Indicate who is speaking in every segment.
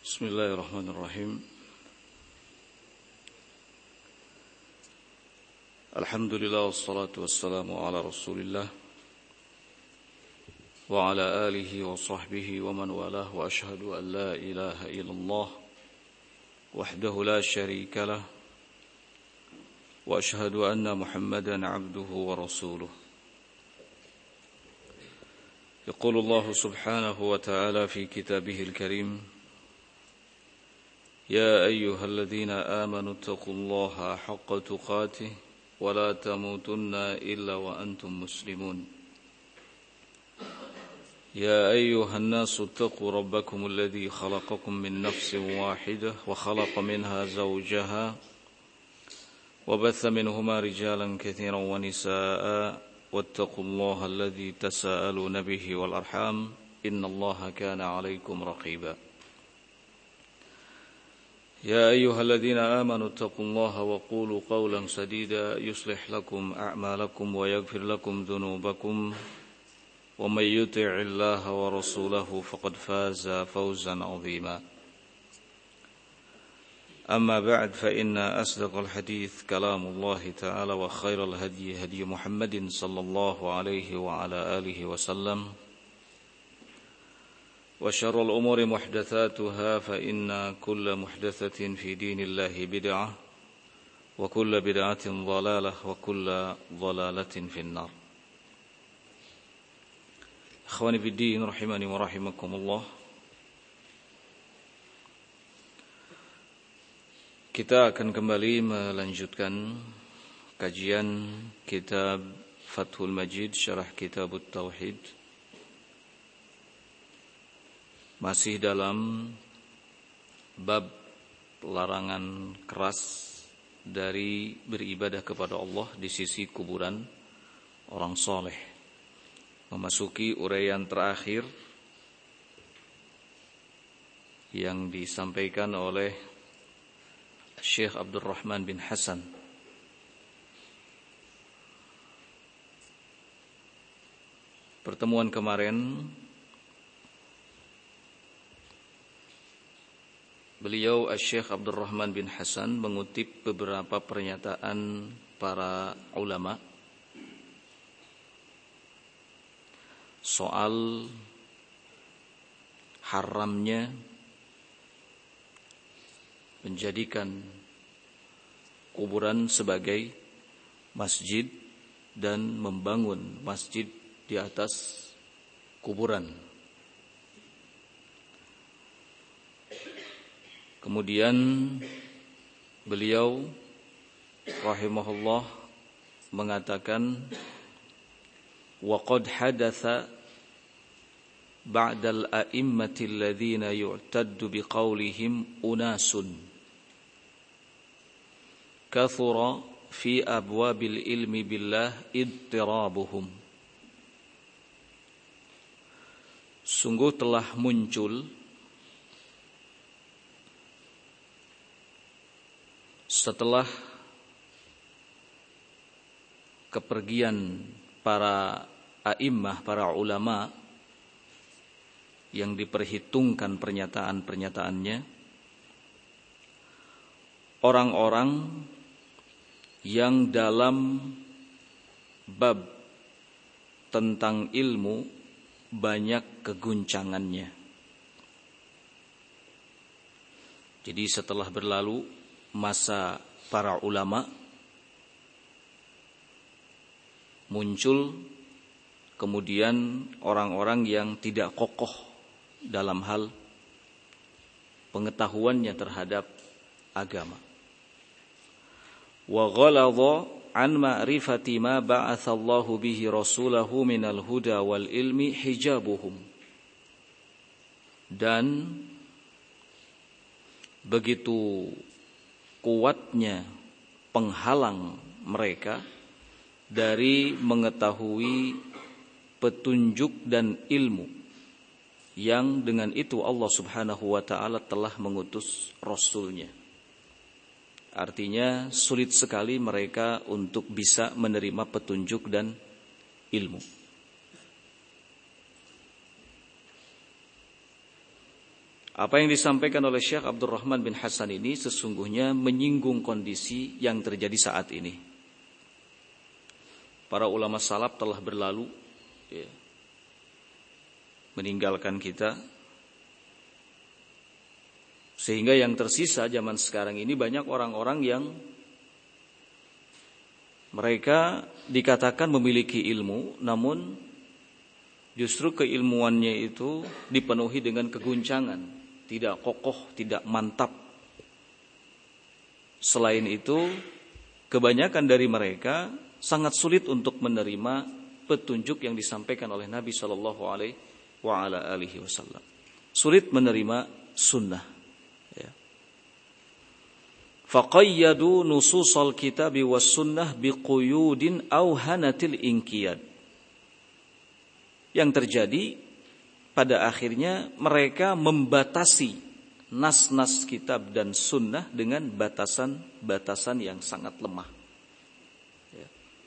Speaker 1: Bismillahirrahmanirrahim. Alhamdulillah wassalatu wassalamu ala Rasulillah wa ala alihi wa sahbihi wa man walah wa ashhadu an la ilaha illallah wahdahu la syarika lah wa ashhadu anna Muhammadan abduhu wa rasuluh. Yaqulu Allah subhanahu wa ta'ala fi kitabihil karim يا أيها الذين آمنوا اتقوا الله حق تقاته ولا تموتن إلا وأنتم مسلمون يا أيها الناس اتقوا ربكم الذي خلقكم من نفس واحدة وخلق منها زوجها وبث منهما رجالا كثيرا ونساء واتقوا الله الذي تساءلون به والأرحام إن الله كان عليكم رقيبا يا أيها الذين آمنوا اتقوا الله وقولوا قولا سديدا يصلح لكم أعمالكم ويغفر لكم ذنوبكم ومن يطع الله ورسوله فقد فاز فوزا عظيما أما بعد فإن أصدق الحديث كلام الله تعالى وخير الهدي هدي محمد صلى الله عليه وعلى آله وسلم وشر الأمور محدثاتها فإن كل محدثة في دين الله بدعة وكل بدعة ضلالة وكل ضلالة في النار. Ikhwani fi din rahimani wa rahimakumullah. Kita akan kembali melanjutkan kajian kitab Fathul Majid Syarah Kitab Tauhid. Masih dalam bab larangan keras dari beribadah kepada Allah di sisi kuburan orang soleh. Memasuki uraian terakhir yang disampaikan oleh Syekh Abdurrahman bin Hasan. Pertemuan kemarin beliau Syekh Abdurrahman bin Hasan mengutip beberapa pernyataan para ulama soal haramnya menjadikan kuburan sebagai masjid dan membangun masjid di atas kuburan. Kemudian beliau rahimahullah mengatakan wa qad hadatsa ba'dal a'immati alladhina yu'taddu biqaulihim unasun kathura fi abwabil ilmi billah ittirabuhum. Sungguh telah muncul setelah kepergian para a'immah, para ulama yang diperhitungkan pernyataan-pernyataannya, orang-orang yang dalam bab tentang ilmu banyak keguncangannya. Jadi setelah berlalu masa para ulama, muncul kemudian orang-orang yang tidak kokoh dalam hal pengetahuannya terhadap agama. Wa ghaladha an ma'rifati ma ba'atsallahu bihi rasulahu minal huda wal ilmi hijabuhum. Dan begitu kuatnya penghalang mereka dari mengetahui petunjuk dan ilmu yang dengan itu Allah Subhanahu wa ta'ala telah mengutus Rasulnya. Artinya sulit sekali mereka untuk bisa menerima petunjuk dan ilmu. Apa yang disampaikan oleh Syekh Abdurrahman bin Hasan ini sesungguhnya menyinggung kondisi yang terjadi saat ini. Para ulama salaf telah berlalu, ya, meninggalkan kita, sehingga yang tersisa zaman sekarang ini banyak orang-orang yang mereka dikatakan memiliki ilmu, namun justru keilmuannya itu dipenuhi dengan keguncangan, tidak kokoh, tidak mantap. Selain itu, kebanyakan dari mereka sangat sulit untuk menerima petunjuk yang disampaikan oleh Nabi Shallallahu Alaihi Wasallam. Sulit menerima sunnah. Ya. Faqayyadu nususal kitabi was sunnah biquyudin awhanatil inqiyad. Yang terjadi pada akhirnya mereka membatasi nas-nas kitab dan sunnah dengan batasan-batasan yang sangat lemah. Ya.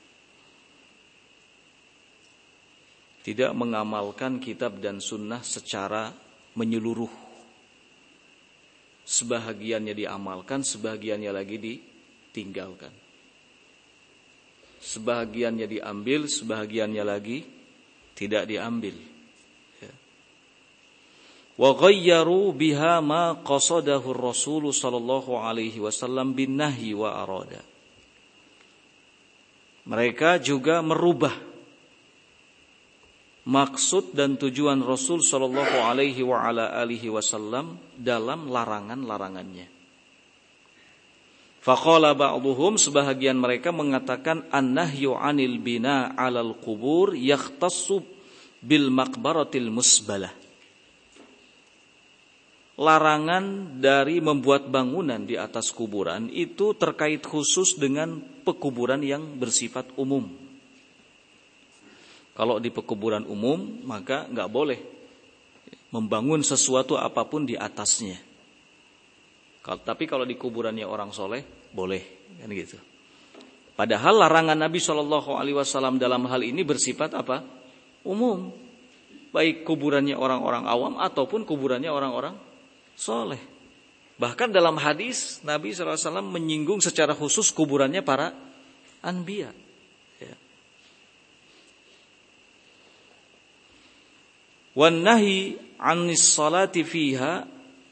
Speaker 1: Tidak mengamalkan kitab dan sunnah secara menyeluruh. Sebahagiannya diamalkan, sebahagiannya lagi ditinggalkan. Sebahagiannya diambil, sebahagiannya lagi tidak diambil. Wa ghayyaru biha ma qasadahu ar-rasul sallallahu alaihi wasallam bin nahyi wa arada. Mereka juga merubah maksud dan tujuan Rasul sallallahu alaihi wasallam dalam larangan-larangannya. Faqala ba'dhum, sebahagian mereka mengatakan an-nahyu 'anil bina 'alal qubur yakhtassu bil maqbaratil musbalah. Larangan dari membuat bangunan di atas kuburan itu terkait khusus dengan pekuburan yang bersifat umum. Kalau di pekuburan umum maka nggak boleh membangun sesuatu apapun di atasnya. Tapi kalau di kuburannya orang soleh boleh, kan gitu. Padahal larangan Nabi Shallallahu Alaihi Wasallam dalam hal ini bersifat apa? Umum, baik kuburannya orang-orang awam ataupun kuburannya orang-orang soleh. Bahkan dalam hadis Nabi SAW menyinggung secara khusus kuburannya para anbiya. Ya. Wan nahi 'anis salati fiha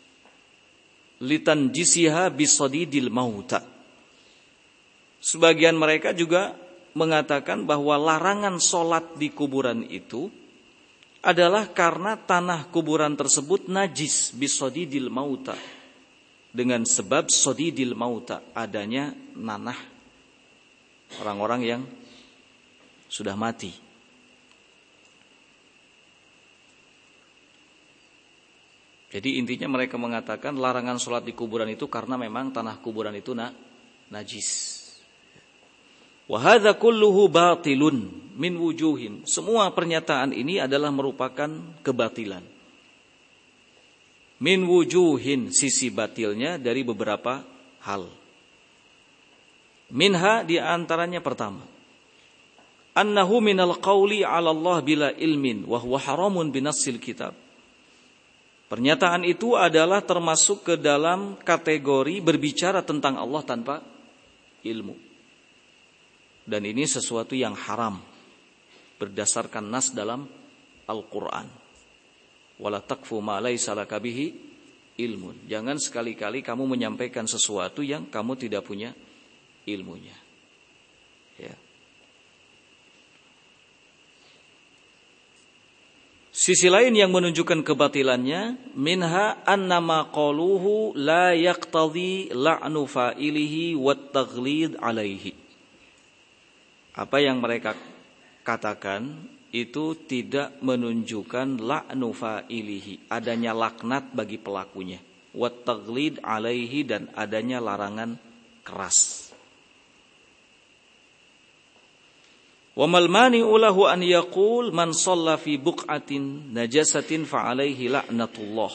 Speaker 1: litanjisiha bisadidil mauta. Sebagian mereka juga mengatakan bahwa larangan salat di kuburan itu adalah karena tanah kuburan tersebut najis bisadidil mauta, dengan sebab sadidil mauta, adanya nanah orang-orang yang sudah mati. Jadi intinya mereka mengatakan larangan sholat di kuburan itu karena memang tanah kuburan itu najis. Wa hadza kulluhu batilun min wujuhin. Semua pernyataan ini adalah merupakan kebatilan. Min wujuhin, sisi batilnya dari beberapa hal. Minha, di antaranya pertama, annahu minal qawli 'ala Allah bila ilmin wa huwa haramun binassil kitab. Pernyataan itu adalah termasuk ke dalam kategori berbicara tentang Allah tanpa ilmu. Dan ini sesuatu yang haram berdasarkan nas dalam Al-Quran. Wala taqfu ma laysa laka bihi ilmun. Jangan sekali-kali kamu menyampaikan sesuatu yang kamu tidak punya ilmunya. Ya. Sisi lain yang menunjukkan kebatilannya, minha annama qaluhu la yaqtadhi la'nu fa'ilihi wat taghlid 'alaihi. Apa yang mereka katakan itu tidak menunjukkan la'nu fa'ilihi, adanya laknat bagi pelakunya, wat taghlid 'alaihi, dan adanya larangan keras. Wa mal mani'u lahu an yaqul man shalla fi buq'atin najasatin fa 'alaihi la'natullah.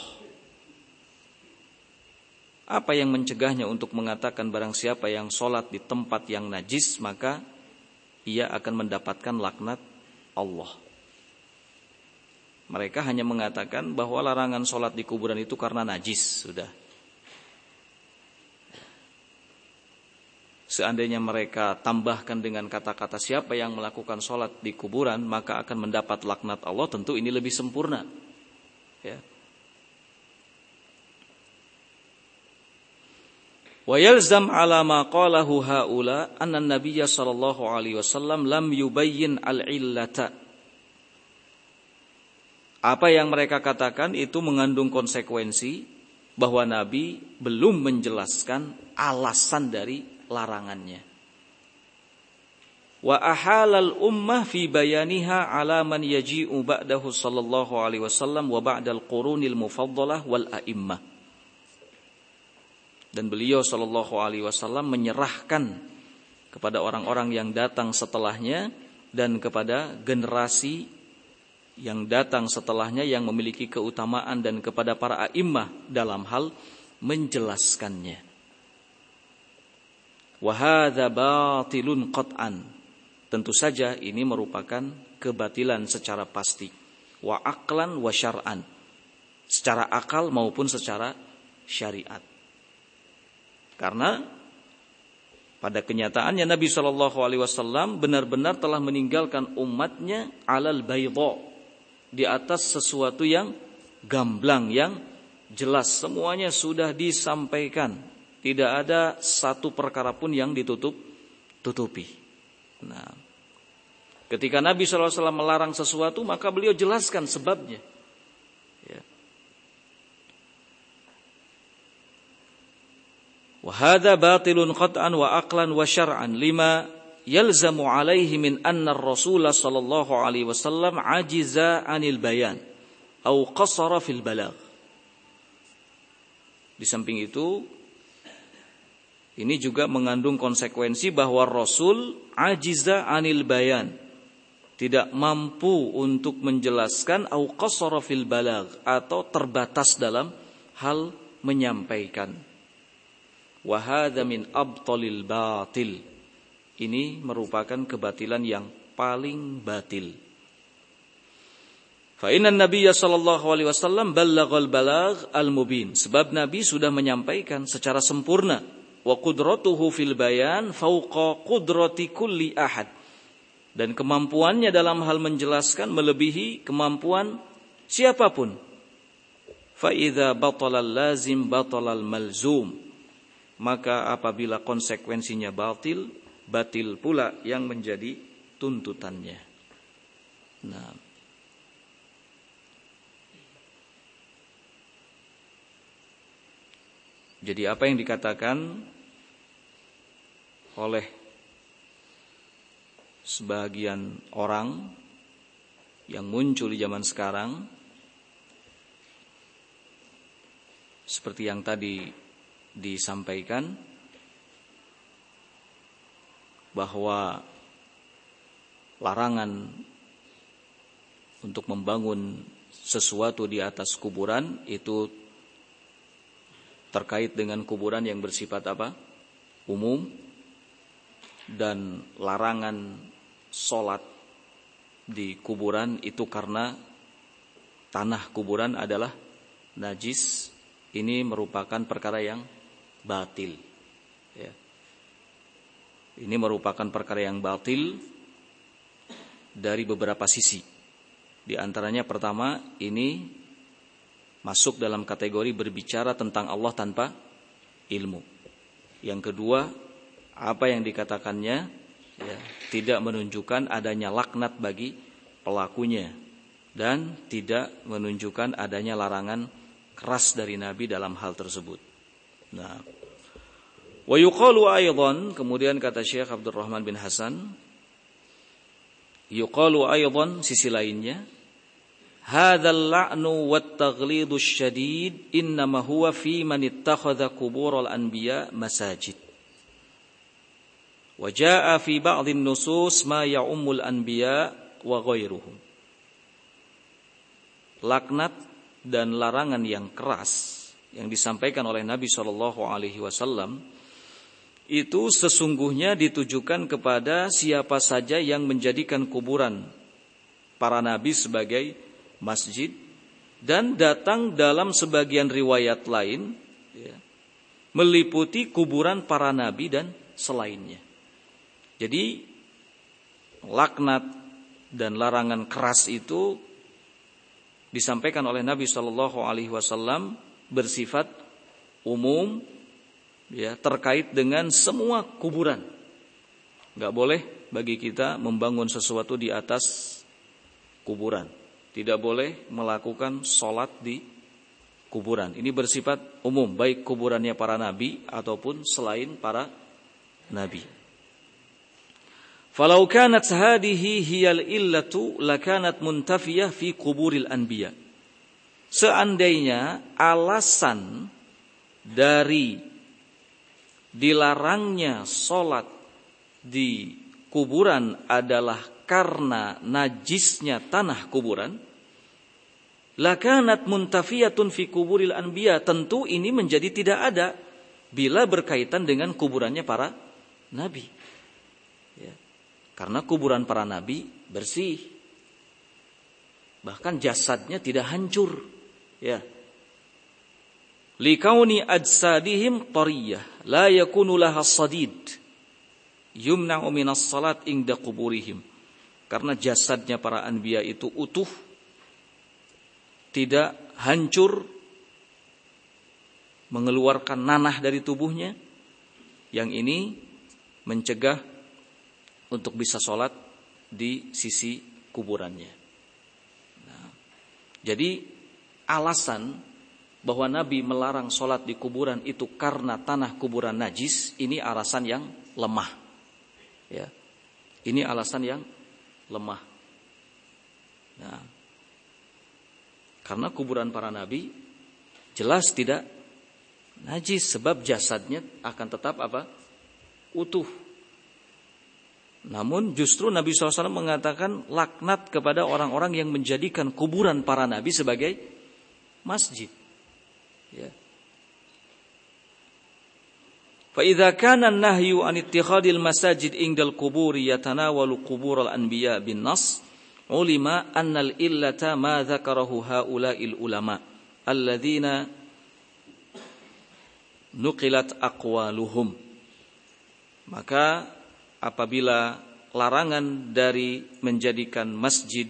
Speaker 1: Apa yang mencegahnya untuk mengatakan barang siapa yang sholat di tempat yang najis maka ia akan mendapatkan laknat Allah. Mereka hanya mengatakan bahwa larangan sholat di kuburan itu karena najis, sudah. Seandainya mereka tambahkan dengan kata-kata siapa yang melakukan sholat di kuburan maka akan mendapat laknat Allah, tentu ini lebih sempurna. Ya. Wa yalzam ala ma qalahu haula anna an-nabiy sallallahu alaihi wasallam lam yubayyin al-illata. Apa yang mereka katakan itu mengandung konsekuensi bahwa Nabi belum menjelaskan alasan dari larangannya. Wa ahalal ummah fi bayaniha ala man yaji'u ba'dahu sallallahu alaihi wasallam wa ba'dal qurunil mufaddalah wal a'immah. Dan beliau sallallahu alaihi wasallam menyerahkan kepada orang-orang yang datang setelahnya dan kepada generasi yang datang setelahnya yang memiliki keutamaan dan kepada para a'immah dalam hal menjelaskannya. Wa hadza batilun qat'an. Tentu saja ini merupakan kebatilan secara pasti. Wa aqlan wa syar'an. Secara akal maupun secara syariat. Karena pada kenyataannya Nabi SAW benar-benar telah meninggalkan umatnya alal bayda, di atas sesuatu yang gamblang, yang jelas, semuanya sudah disampaikan. Tidak ada satu perkara pun yang ditutupi. Nah, ketika Nabi SAW melarang sesuatu, maka beliau jelaskan sebabnya. Ya. Wa hadza batilun qat'an wa aqlan wa syar'an lima yalzamu alaihi min anna ar-rasul sallallahu alaihi wasallam ajiza 'anil bayan au qasara fil balagh. Di samping itu, ini juga mengandung konsekuensi bahwa Rasul ajiza 'anil bayan, tidak mampu untuk menjelaskan, au qasara fil balagh, atau terbatas dalam hal menyampaikan. Wa hadza min abtalil batil. Ini merupakan kebatilan yang paling batil. Fa inna an-nabiyya sallallahu alaihi wasallam ballaghal balagh al-mubin. Sebab Nabi sudah menyampaikan secara sempurna. Wa qudratuhu fil bayan fauqa qudrati kulli ahad. Dan kemampuannya dalam hal menjelaskan melebihi kemampuan siapapun. Fa idza batala lazim batala malzum. Maka apabila konsekuensinya batil, batil pula yang menjadi tuntutannya. Nah, jadi apa yang dikatakan oleh sebagian orang yang muncul di zaman sekarang, seperti yang tadi disampaikan, bahwa larangan untuk membangun sesuatu di atas kuburan itu terkait dengan kuburan yang bersifat apa? Umum. Dan larangan sholat di kuburan itu karena tanah kuburan adalah najis. Ini merupakan perkara yang batil. Ya. Ini merupakan perkara yang batil dari beberapa sisi. Di antaranya pertama, ini masuk dalam kategori berbicara tentang Allah tanpa ilmu. Yang kedua, apa yang dikatakannya ya, tidak menunjukkan adanya laknat bagi pelakunya dan tidak menunjukkan adanya larangan keras dari Nabi dalam hal tersebut. Nah, wa yuqalu aidan, kemudian kata Syekh Abdurrahman bin Hasan, yuqalu aidan, sisi lainnya, hadzal la'nu wat taghlidus syadid innama huwa fi man ittakhadha quburul anbiya masajid. Wa jaa'a fi ba'dhin nusus ma ya'ummul anbiya wa ghairuhum. Laknat dan larangan yang keras yang disampaikan oleh Nabi SAW itu sesungguhnya ditujukan kepada siapa saja yang menjadikan kuburan para nabi sebagai masjid, dan datang dalam sebagian riwayat lain ya, meliputi kuburan para nabi dan selainnya. Jadi laknat dan larangan keras itu disampaikan oleh Nabi SAW bersifat umum ya, terkait dengan semua kuburan. Enggak boleh bagi kita membangun sesuatu di atas kuburan. Tidak boleh melakukan sholat di kuburan. Ini bersifat umum, baik kuburannya para nabi ataupun selain para nabi. Falau kanat hadihi hiyal illatu lakanat muntafiyah fi kuburil anbiya. Seandainya alasan dari dilarangnya sholat di kuburan adalah karena najisnya tanah kuburan, lakanat muntafiyatun fi kuburil anbiya, tentu ini menjadi tidak ada bila berkaitan dengan kuburannya para nabi. Ya. Karena kuburan para nabi bersih, bahkan jasadnya tidak hancur. Ya. Likauni ajsadihim tariyah la yakunu laha sadid yumna'u minas salat inda kuburihim. Karena jasadnya para anbiya itu utuh, tidak hancur, mengeluarkan nanah dari tubuhnya, yang ini mencegah untuk bisa sholat di sisi kuburannya. Nah, jadi alasan bahwa Nabi melarang sholat di kuburan itu karena tanah kuburan najis, ini alasan yang lemah. Ya, ini alasan yang lemah. Nah, karena kuburan para nabi jelas tidak najis, sebab jasadnya akan tetap apa? Utuh. Namun justru Nabi SAW mengatakan laknat kepada orang-orang yang menjadikan kuburan para nabi sebagai masjid. Ya. فَإِذَا كَانَ النَّهْيُ عَنِ اتِّخَاذِ الْمَسَاجِدِ عِنْدَ الْقُبُورِ يَتَنَاوَلُ قُبُورَ الْأَنْبِيَاءِ بِالنَّصِّ عُلِمَ أَنَّ الْإِلَّةَ مَا ذَكَرَهُ هَؤُلَاءِ الْعُلَمَاءِ الَّذِينَ نُقِلَتْ أَقْوَالُهُمْ. Maka apabila larangan dari menjadikan masjid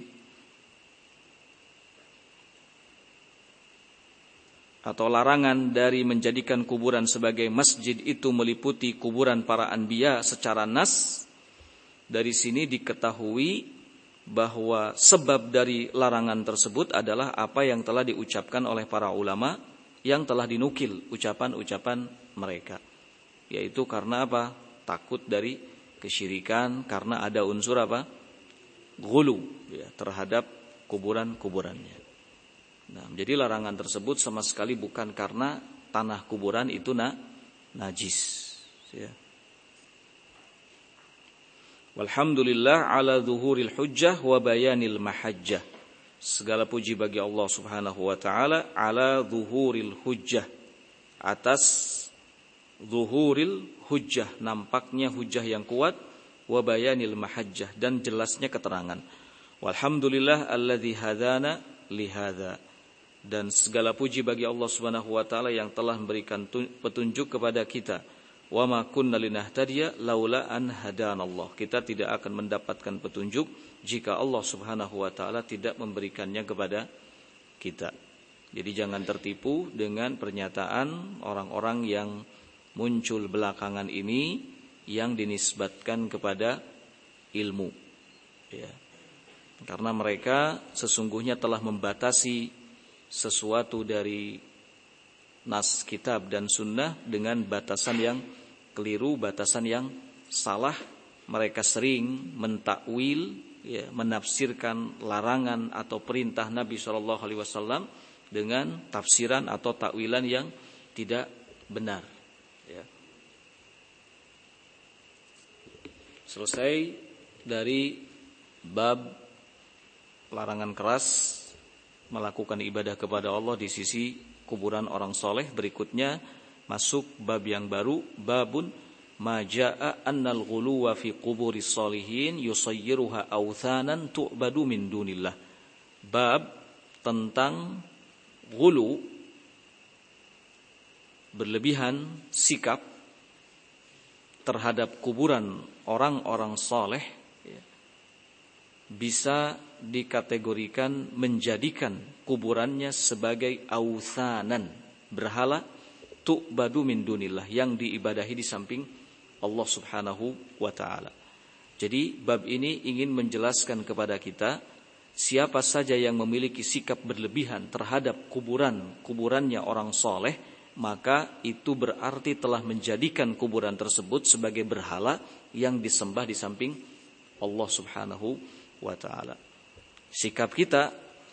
Speaker 1: atau larangan dari menjadikan kuburan sebagai masjid itu meliputi kuburan para anbiya secara nas, dari sini diketahui bahwa sebab dari larangan tersebut adalah apa yang telah diucapkan oleh para ulama yang telah dinukil ucapan-ucapan mereka, yaitu karena apa? Takut dari kesyirikan, karena ada unsur apa? Ghulu ya, terhadap kuburan-kuburannya. Nah, jadi larangan tersebut sama sekali bukan karena tanah kuburan itu najis. Ya. Walhamdulillah ala zuhuril hujjah wa bayanil mahajjah. Segala puji bagi Allah Subhanahu wa taala ala zuhuril hujjah, atas zuhuril hujjah, nampaknya hujjah yang kuat, wa bayanil mahajjah, dan jelasnya keterangan. Walhamdulillah alladzi hadana lihadza. Dan segala puji bagi Allah Subhanahu wa taala yang telah memberikan petunjuk kepada kita. Wa ma kunna linahtadiya laula an hadanallah. Kita tidak akan mendapatkan petunjuk jika Allah Subhanahu wa taala tidak memberikannya kepada kita. Jadi jangan tertipu dengan pernyataan orang-orang yang muncul belakangan ini yang dinisbatkan kepada ilmu. Ya. Karena mereka sesungguhnya telah membatasi sesuatu dari nas kitab dan sunnah dengan batasan yang keliru, batasan yang salah. Mereka sering mentakwil, ya, menafsirkan larangan atau perintah Nabi SAW dengan tafsiran atau takwilan yang tidak benar. Ya. Selesai dari bab larangan keras melakukan ibadah kepada Allah di sisi kuburan orang soleh. Berikutnya masuk bab yang baru, babun maja'a annal ghuluwa fi quburis solihin yusayyiruha awthanan tu'badu min dunillah. Bab tentang ghulu, berlebihan sikap terhadap kuburan orang-orang saleh, bisa dikategorikan menjadikan kuburannya sebagai authanan, berhala tu'badu min dunillah, yang diibadahi di samping Allah Subhanahu wa ta'ala. Jadi bab ini ingin menjelaskan kepada kita, siapa saja yang memiliki sikap berlebihan terhadap kuburannya orang soleh, maka itu berarti telah menjadikan kuburan tersebut sebagai berhala yang disembah di samping Allah Subhanahu wa ta'ala. Sikap kita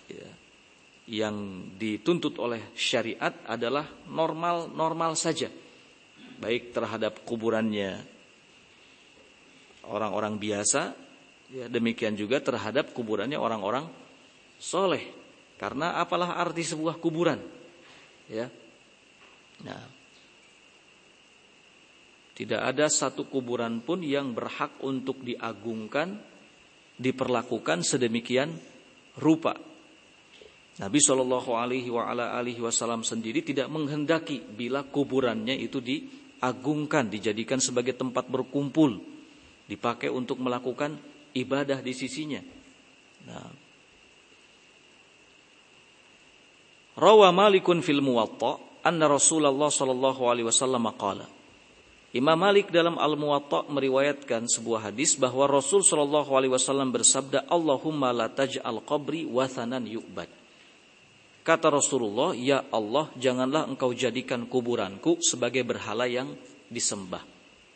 Speaker 1: yang dituntut oleh syariat adalah normal saja, baik terhadap kuburannya orang-orang biasa, demikian juga terhadap kuburannya orang-orang soleh. Karena apalah arti sebuah kuburan? Nah, tidak ada satu kuburan pun yang berhak untuk diagungkan, diperlakukan sedemikian rupa. Nabi SAW sendiri tidak menghendaki bila kuburannya itu diagungkan, dijadikan sebagai tempat berkumpul, dipakai untuk melakukan ibadah di sisinya. Nah, Rawa Malikun fil Muwatta anna Rasulullah sallallahu alaihi wasallam qala. Imam Malik dalam Al-Muwatta meriwayatkan sebuah hadis bahwa Rasul sallallahu alaihi wasallam bersabda, Allahumma la taj'al qabri wathanan yu'bad. Kata Rasulullah, ya Allah, janganlah engkau jadikan kuburanku sebagai berhala yang disembah.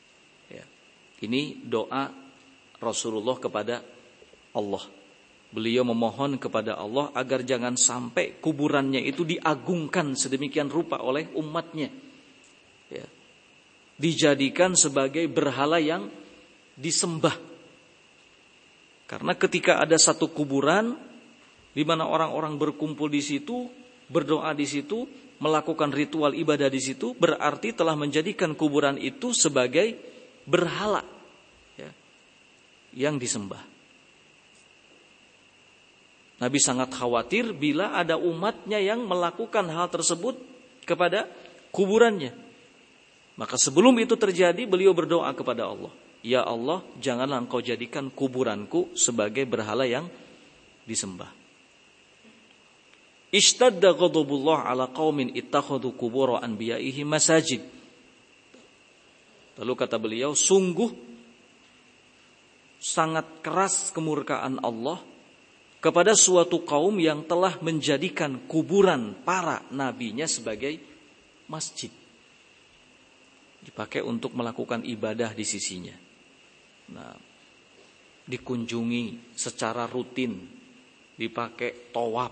Speaker 1: Ini doa Rasulullah kepada Allah. Beliau memohon kepada Allah agar jangan sampai kuburannya itu diagungkan sedemikian rupa oleh umatnya, dijadikan sebagai berhala yang disembah. Karena ketika ada satu kuburan di mana orang-orang berkumpul di situ, berdoa di situ, melakukan ritual ibadah di situ, berarti telah menjadikan kuburan itu sebagai berhala yang disembah. Nabi sangat khawatir bila ada umatnya yang melakukan hal tersebut kepada kuburannya. Maka sebelum itu terjadi, beliau berdoa kepada Allah, ya Allah, janganlah engkau jadikan kuburanku sebagai berhala yang disembah. Ishtadda ghadabullah ala qaumin ittakhadhu qubur anbiya'ihim masajid. Lalu kata beliau, sungguh sangat keras kemurkaan Allah kepada suatu kaum yang telah menjadikan kuburan para nabinya sebagai masjid, dipakai untuk melakukan ibadah di sisinya. Nah, dikunjungi secara rutin, dipakai tawaf,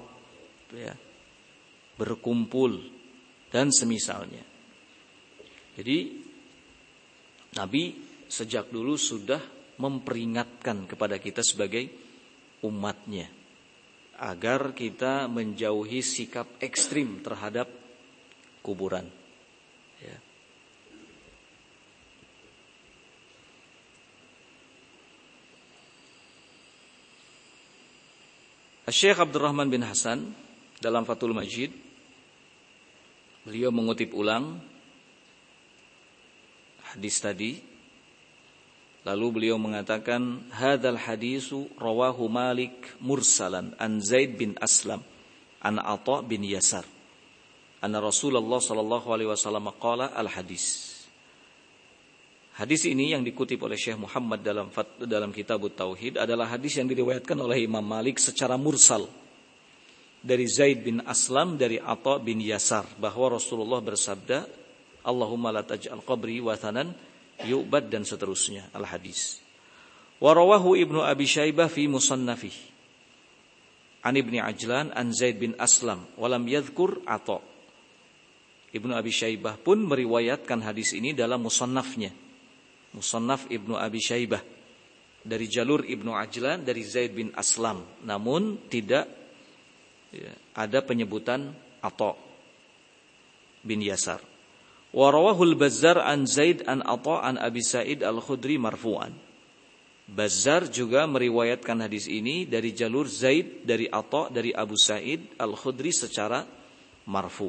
Speaker 1: berkumpul dan semisalnya. Jadi Nabi sejak dulu sudah memperingatkan kepada kita sebagai umatnya agar kita menjauhi sikap ekstrim terhadap kuburan. Syekh Abdurrahman bin Hasan dalam Fathul Majid, beliau mengutip ulang hadis tadi. Lalu beliau mengatakan, hadzal hadisu rawahu Malik mursalan an Zaid bin Aslam an Atha bin Yasar anna Rasulullah sallallahu alaihi wasallam qala al hadis. Hadis ini yang dikutip oleh Syekh Muhammad dalam Kitabut Tauhid adalah hadis yang diriwayatkan oleh Imam Malik secara mursal dari Zaid bin Aslam dari Atha bin Yasar bahwa Rasulullah bersabda, Allahumma la taj'al qabri wathanan yu'bad, dan seterusnya al-hadis. Wa rawahu Ibnu Abi Syaibah fi musannafih an Ibni Ajlan an Zaid bin Aslam wa lam yadhkur Atha. Ibnu Abi Syaibah pun meriwayatkan hadis ini dalam musannafnya, Musannaf Ibnu Abi Syaibah, dari jalur Ibnu Ajlan dari Zaid bin Aslam, namun tidak ada penyebutan Atha bin Yasar. Wa rawahul Bazzar an Zaid an Atha an Abi Sa'id al-Khudri marfu'an. Bazzar juga meriwayatkan hadis ini dari jalur Zaid, dari Atha, dari Abu Sa'id Al-Khudri secara marfu.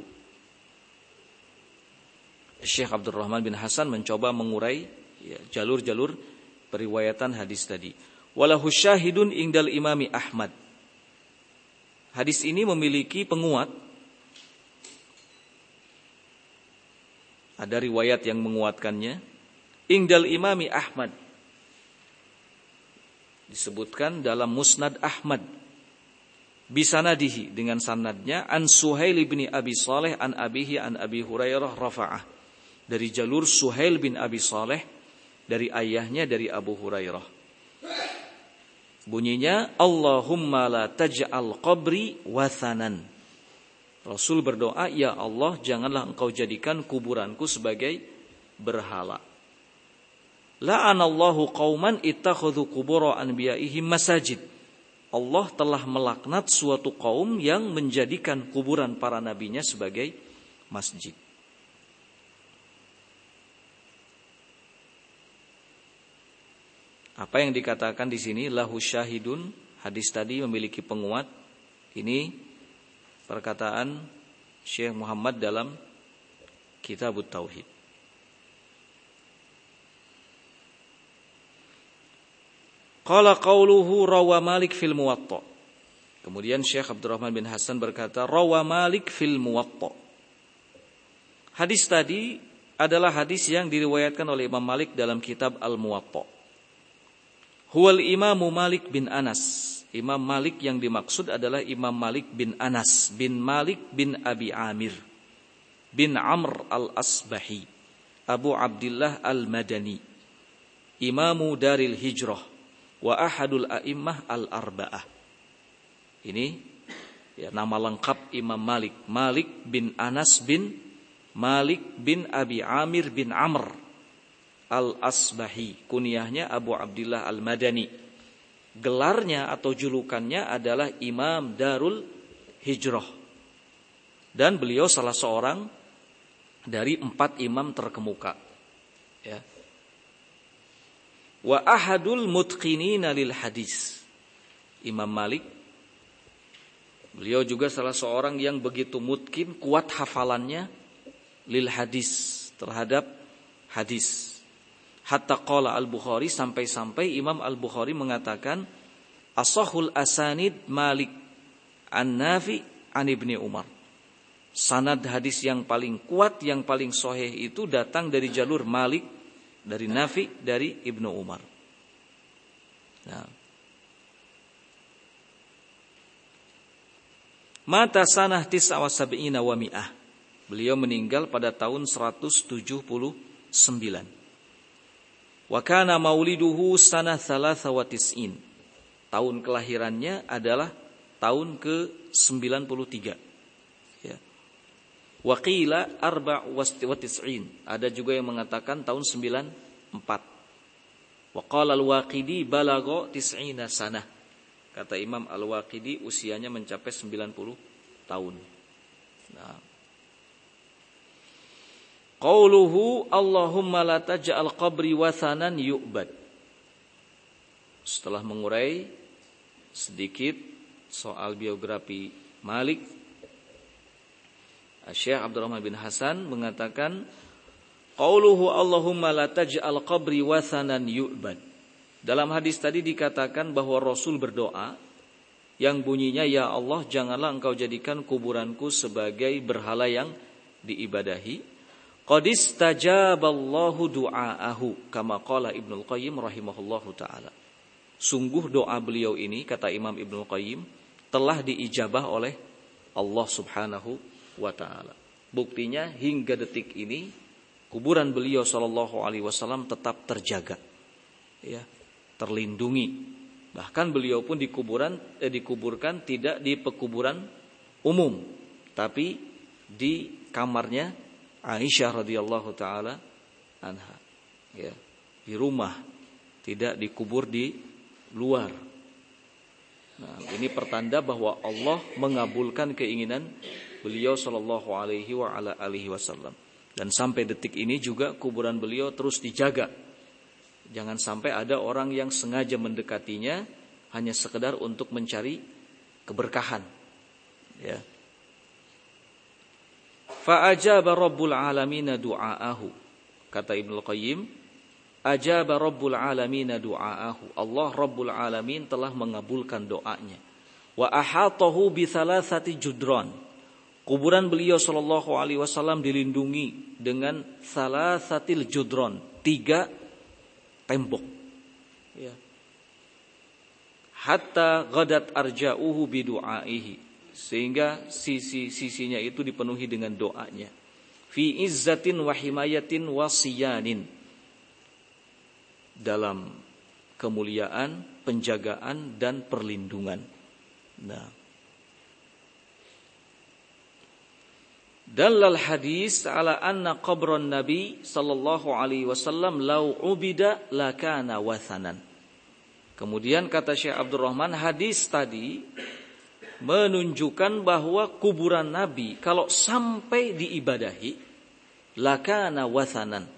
Speaker 1: Syekh Abdurrahman bin Hasan mencoba mengurai jalur-jalur periwayatan hadis tadi. Walahu syahidun indal imami Ahmad. Hadis ini memiliki penguat. Ada riwayat yang menguatkannya. Indal imami Ahmad. Disebutkan dalam Musnad Ahmad. Bisanadihi, dengan sanadnya. An Suhail bin Abi Saleh an abihi an Abi Hurairah rafa'ah. Dari jalur Suhail bin Abi Saleh, dari ayahnya dari Abu Hurairah. Bunyinya, Allahumma la taj'al qabri wathanan. Rasul berdoa, ya Allah, janganlah engkau jadikan kuburanku sebagai berhala. La'anallahu qauman ittakhadhu qubura anbiya'ihim masajid. Allah telah melaknat suatu kaum yang menjadikan kuburan para nabinya sebagai masjid. Apa yang dikatakan di sini lahu syahidun, hadis tadi memiliki penguat. Ini perkataan Syekh Muhammad dalam Kitabut Tauhid. Qala qauluhu rawa Malik fil Muwatta. Kemudian Syekh Abdurrahman bin Hasan berkata rawa Malik fil Muwatta. Hadis tadi adalah hadis yang diriwayatkan oleh Imam Malik dalam kitab Al-Muwatta. Huwal Imamu Malik bin Anas. Imam Malik yang dimaksud adalah Imam Malik bin Anas bin Malik bin Abi Amir bin Amr al-Asbahi Abu Abdullah al-Madani, Imamu Daril Hijrah wa ahadul a'immah al-arba'ah. Ini ya, nama lengkap Imam Malik. Malik bin Anas bin Malik bin Abi Amir bin Amr Al-Asbahi, kunyahnya Abu Abdullah Al-Madani. Gelarnya atau julukannya adalah Imam Darul Hijrah. Dan beliau salah seorang dari 4 imam terkemuka. Ya. Wa ahadul mutqinina lil hadis. Imam Malik, beliau juga salah seorang yang begitu mutqin, kuat hafalannya lil hadis, terhadap hadis. Hatta qala Al-Bukhari, sampai-sampai Imam Al-Bukhari mengatakan asahul asanid Malik an-Nafi an Ibni Umar. Sanad hadis yang paling kuat, yang paling sahih itu datang dari jalur Malik, dari Nafi, dari Ibnu Umar. Nah. Mata sanah 79 wa mi'ah. Beliau meninggal pada tahun 179. Wa kana mauliduhu sanah 93. Tahun kelahirannya adalah tahun ke-93. Ya. Wa qila 94. Ada juga yang mengatakan tahun 94. Wa qala al-Waqidi balagha 90 sanah. Kata Imam Al-Waqidi usianya mencapai 90 tahun. Nah. Qauluhu Allahumma la taj'al qabri wathanan yu'bad. Setelah mengurai sedikit soal biografi Malik, Syekh Abdurrahman bin Hasan mengatakan qauluhu Allahumma la taj'al qabri wathanan yu'bad. Dalam hadis tadi dikatakan bahwa Rasul berdoa yang bunyinya, ya Allah, janganlah engkau jadikan kuburanku sebagai berhala yang diibadahi. Qad istajaballahu du'aahu kama qala Ibnul Qayyim rahimahullahu taala. Sungguh doa beliau ini, kata Imam Ibnul Qayyim, telah diijabah oleh Allah Subhanahu wa taala. Buktinya hingga detik ini kuburan beliau sallallahu alaihi wasallam tetap terjaga. Ya, terlindungi. Bahkan beliau pun dikuburkan tidak di pekuburan umum, tapi di kamarnya Aisyah radhiyallahu taala anha, ya, di rumah, tidak dikubur di luar. Nah, ini pertanda bahwa Allah mengabulkan keinginan beliau sallallahu alaihi wa ala alihi wasallam. Dan sampai detik ini juga kuburan beliau terus dijaga, Jangan sampai ada orang yang sengaja mendekatinya hanya sekedar untuk mencari keberkahan. Ya. Fa ajaba Rabbul Alamin du'aahu. Kata Ibnu Qayyim, ajaba Rabbul Alamin du'aahu. Allah Rabbul Alamin telah mengabulkan doanya. Wa ahatahu bi thalathati judran. Kuburan beliau sallallahu alaihi wasallam dilindungi dengan thalathatil judran, 3 tembok. Ya. Hatta ghadat arja'uhu bi du'aihi. Sehingga sisi-sisinya itu dipenuhi dengan doanya. Fi izzatin wa himayatin wa siyanin. Dalam kemuliaan, penjagaan dan perlindungan. Nah. Dallal hadis ala anna qabran Nabi sallallahu alaihi wasallam law ubida lakana wathanan. Kemudian kata Syekh Abdurrahman, hadis tadi menunjukkan bahwa kuburan Nabi kalau sampai diibadahi lakana wathanan,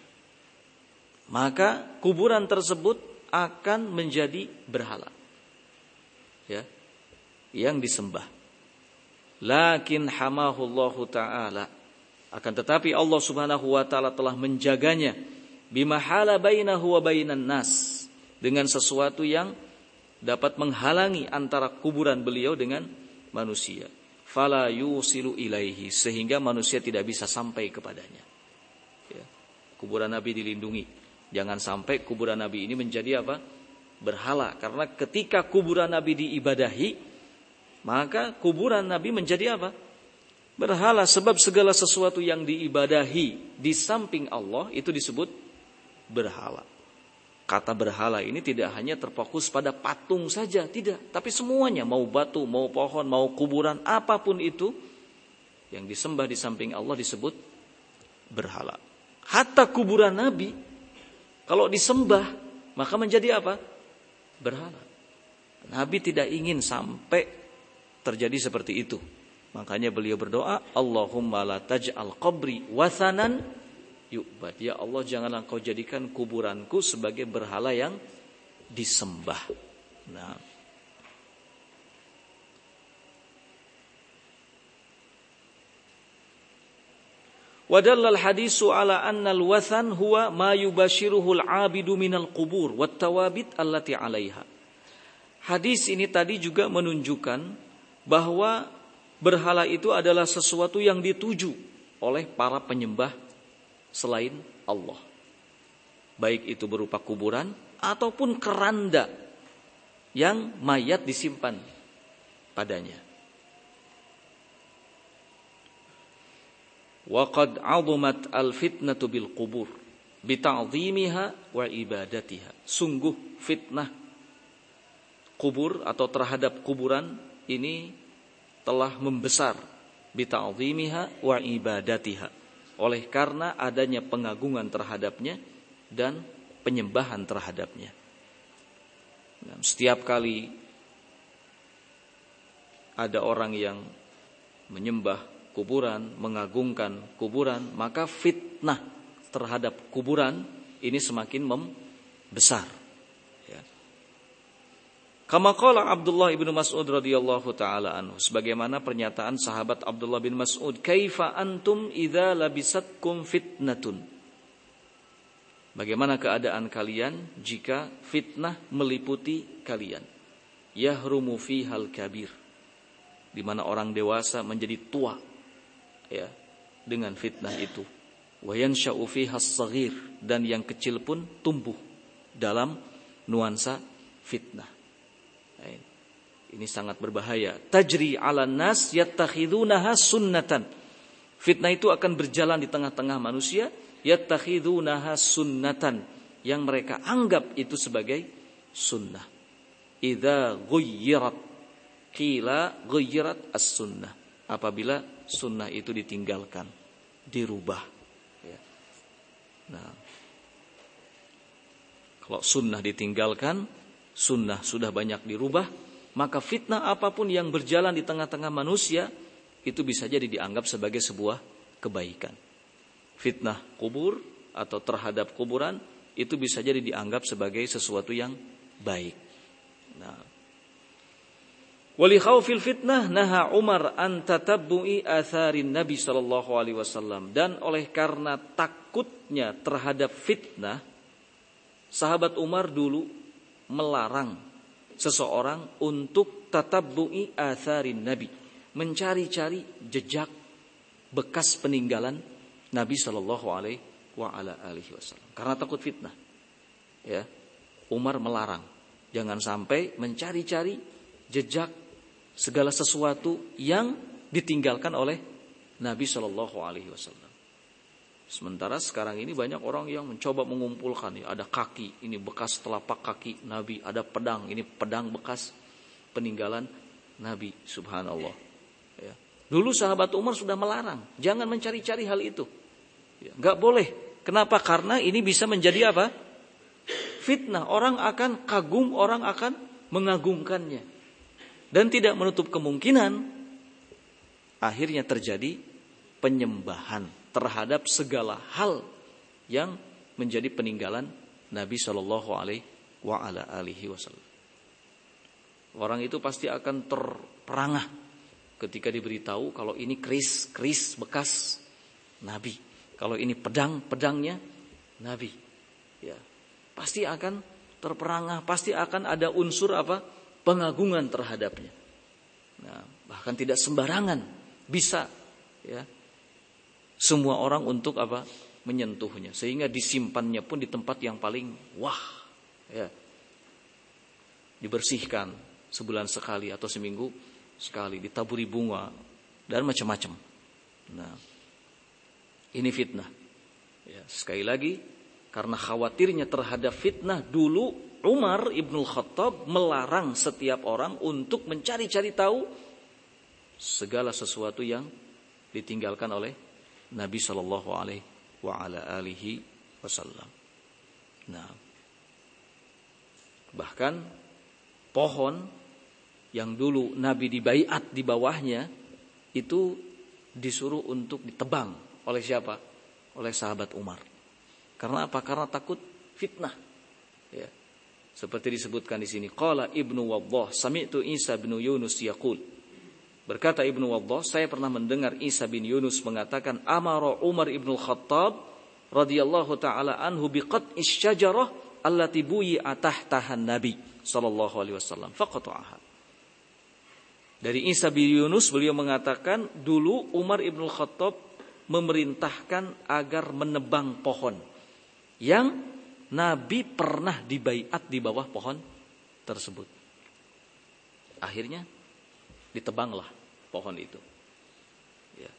Speaker 1: maka kuburan tersebut akan menjadi berhala, ya, yang disembah. Lakin hamahullahu ta'ala, akan tetapi Allah subhanahu wa ta'ala telah menjaganya bimahala bainahu wa bainan nas, dengan sesuatu yang dapat menghalangi antara kuburan beliau dengan manusia. Fala yusilu ilaihi, sehingga manusia tidak bisa sampai kepadanya. Ya. Kuburan Nabi dilindungi. Jangan sampai kuburan Nabi ini menjadi apa? Berhala. Karena ketika kuburan Nabi diibadahi, maka kuburan Nabi menjadi apa? Berhala. Sebab segala sesuatu yang diibadahi di samping Allah itu disebut berhala. Kata berhala ini tidak hanya terfokus pada patung saja, tidak. Tapi semuanya, mau batu, mau pohon, mau kuburan, apapun itu yang disembah di samping Allah disebut berhala. Hatta kuburan Nabi, kalau disembah, maka menjadi apa? Berhala. Nabi tidak ingin sampai terjadi seperti itu. Makanya beliau berdoa, Allahumma la taj'al qabri wathanan yu'bad. Ya Allah, janganlah Engkau jadikan kuburanku sebagai berhala yang disembah. Nah. Wadallal hadisu ala anna al-wathan huwa ma yubashiruhu al-abidu minal qubur wat tawabit allati 'alaiha. Hadis ini tadi juga menunjukkan bahwa berhala itu adalah sesuatu yang dituju oleh para penyembah selain Allah. Baik itu berupa kuburan ataupun keranda yang mayat disimpan padanya. Wa qad 'azumat al-fitnatu bil qubur bi ta'dhimiha wa ibadatiha. Sungguh fitnah kubur atau terhadap kuburan ini telah membesar bi ta'dhimiha wa ibadatiha. Oleh karena adanya pengagungan terhadapnya dan penyembahan terhadapnya. Setiap kali ada orang yang menyembah kuburan, mengagungkan kuburan, maka fitnah terhadap kuburan ini semakin membesar. Ya. Kama qala Abdullah bin Mas'ud radhiyallahu taala anhu, sebagaimana pernyataan sahabat Abdullah bin Mas'ud, kaifa antum idza labisatkum fitnatun? Bagaimana keadaan kalian jika fitnah meliputi kalian? Yahrumu fihal kabir, di mana orang dewasa menjadi tua, ya, dengan fitnah itu. Wa yansha'u fihas saghir, dan yang kecil pun tumbuh dalam nuansa fitnah. Ini sangat berbahaya. Tajri 'alan nas yattakhidunaha sunnatan. Fitnah itu akan berjalan di tengah-tengah manusia, yattakhidunaha sunnatan, yang mereka anggap itu sebagai sunnah. Idza ghuyyirat qila ghuyyirat as-sunnah. Apabila sunnah itu ditinggalkan, dirubah. Ya. Nah, kalau sunnah ditinggalkan, sunnah sudah banyak dirubah, maka fitnah apapun yang berjalan di tengah-tengah manusia itu bisa jadi dianggap sebagai sebuah kebaikan. Fitnah kubur atau terhadap kuburan itu bisa jadi dianggap sebagai sesuatu yang baik. Nah, wali khawfil fitnah naha Umar an tatabbu'i atharin Nabi sallallahu alaihi wasallam, dan oleh karena takutnya terhadap fitnah, sahabat Umar dulu melarang seseorang untuk tatabbu'i atharin Nabi, mencari-cari jejak bekas peninggalan Nabi sallallahu alaihi wasallam karena takut fitnah. Ya, Umar melarang jangan sampai mencari-cari jejak segala sesuatu yang ditinggalkan oleh Nabi sallallahu alaihi wasallam. Sementara sekarang ini banyak orang yang mencoba mengumpulkan, ya, ada kaki, ini bekas telapak kaki Nabi, ada pedang, ini pedang bekas peninggalan Nabi, subhanallah. Ya. Dulu sahabat Umar sudah melarang, jangan mencari-cari hal itu. Ya, enggak boleh. Kenapa? Karena ini bisa menjadi apa? Fitnah. Orang akan kagum, orang akan mengagungkannya. Dan tidak menutup kemungkinan akhirnya terjadi penyembahan terhadap segala hal yang menjadi peninggalan Nabi Shallallahu Alaihi Wasallam. Orang itu pasti akan terperangah ketika diberitahu kalau ini keris bekas Nabi, kalau ini pedangnya Nabi. Ya, pasti akan terperangah, pasti akan ada unsur apa? Pengagungan terhadapnya. Nah, bahkan tidak sembarangan bisa, ya, semua orang untuk apa? Menyentuhnya, sehingga disimpannya pun di tempat yang paling ya. Dibersihkan sebulan sekali atau seminggu sekali, ditaburi bunga dan macam-macam. Nah, ini fitnah. Ya, sekali lagi, karena khawatirnya terhadap fitnah, dulu Umar Ibnul Khattab melarang setiap orang untuk mencari-cari tahu segala sesuatu yang ditinggalkan oleh Nabi Shallallahu Alaihi Wasallam. Nah, bahkan pohon yang dulu Nabi dibaiat di bawahnya itu disuruh untuk ditebang oleh siapa? Oleh sahabat Umar. Karena apa? Karena takut fitnah. Ya. Seperti disebutkan di sini, qala Ibnu Waddah sami'tu Isa bin Yunus yaqul. Berkata Ibnu Waddah, saya pernah mendengar Isa bin Yunus mengatakan, amara Umar Ibnul Khattab radhiyallahu taala anhu biqat'is syajarah allati buyi'a tahtahan Nabi sallallahu alaihi wasallam faqata'aha. Dari Isa bin Yunus, beliau mengatakan dulu Umar Ibnul Khattab memerintahkan agar menebang pohon yang Nabi pernah dibaiat di bawah pohon tersebut. Akhirnya ditebanglah pohon itu. Ya.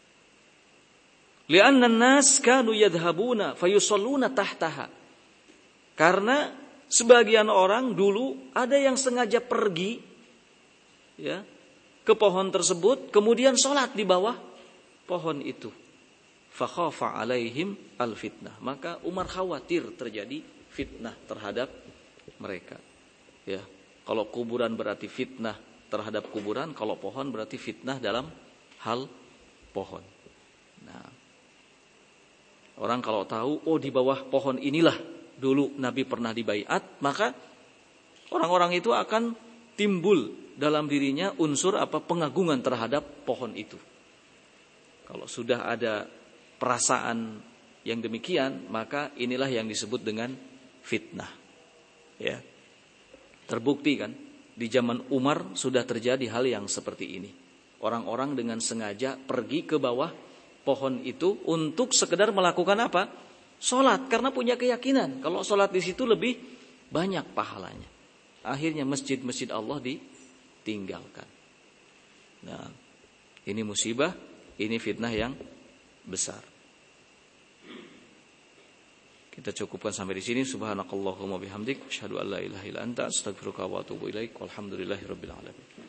Speaker 1: Li'anna an-nas kanu yadhhabuna fayusalluna tahtaha. Karena sebagian orang dulu ada yang sengaja pergi, ya, ke pohon tersebut, kemudian sholat di bawah pohon itu. Fakhafa alaihim al-fitnah. Maka Umar khawatir terjadi fitnah terhadap mereka. Ya, kalau kuburan berarti fitnah terhadap kuburan, kalau pohon berarti fitnah dalam hal pohon. Nah, orang kalau tahu, oh di bawah pohon inilah dulu Nabi pernah dibaiat, maka orang-orang itu akan timbul dalam dirinya unsur apa? Pengagungan terhadap pohon itu. Kalau sudah ada perasaan yang demikian, maka inilah yang disebut dengan fitnah. Ya, terbukti kan? Di zaman Umar sudah terjadi hal yang seperti ini. Orang-orang dengan sengaja pergi ke bawah pohon itu untuk sekedar melakukan apa? Sholat, karena punya keyakinan kalau sholat di situ lebih banyak pahalanya. Akhirnya masjid-masjid Allah ditinggalkan. Nah, ini musibah, ini fitnah yang besar. Kita cukupkan sampai di sini. Subhanakallahumma bihamdik, asyhadu an la ilaha illa anta, astaghfiruka wa atubu ilaik. Walhamdulillahirabbil alamin.